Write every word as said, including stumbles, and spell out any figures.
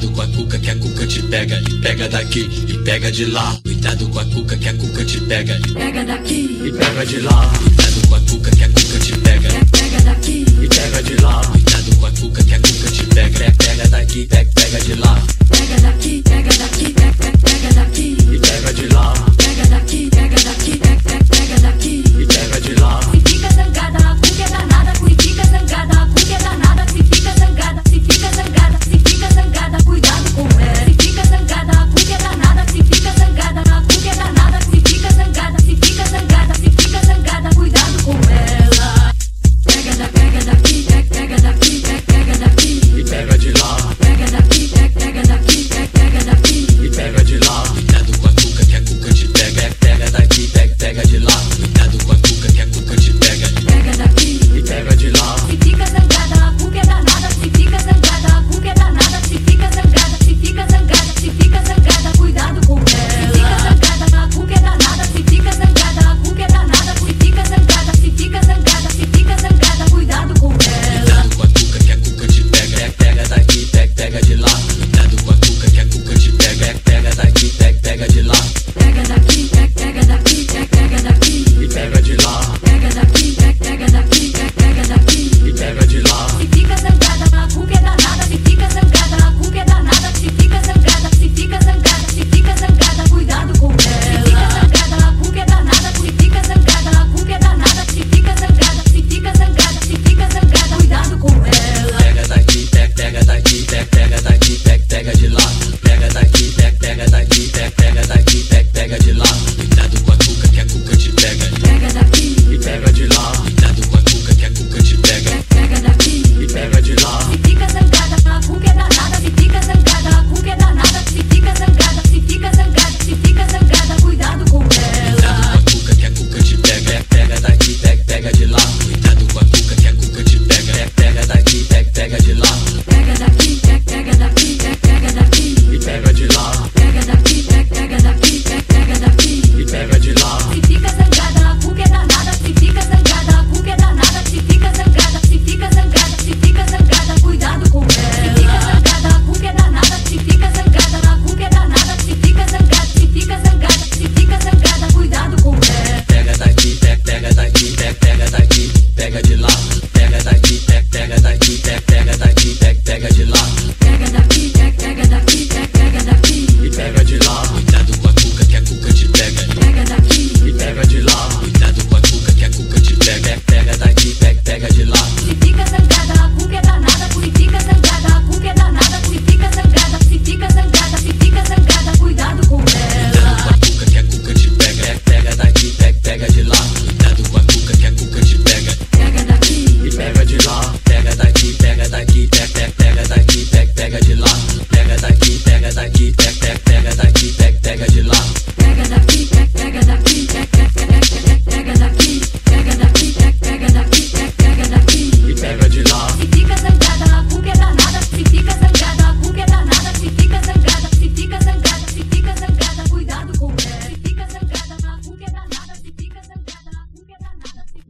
Cuidado com a cuca que a cuca te pega. E pega daqui e pega de lá. Cuidado com a cuca que a cuca te pega. E pega daqui e pega de lá. Cuidado com a cuca que a cuca te pega. Pega daqui e pega de lá. Cuidado com a cuca que a cuca te pega. Pega daqui, pega, pega de lá.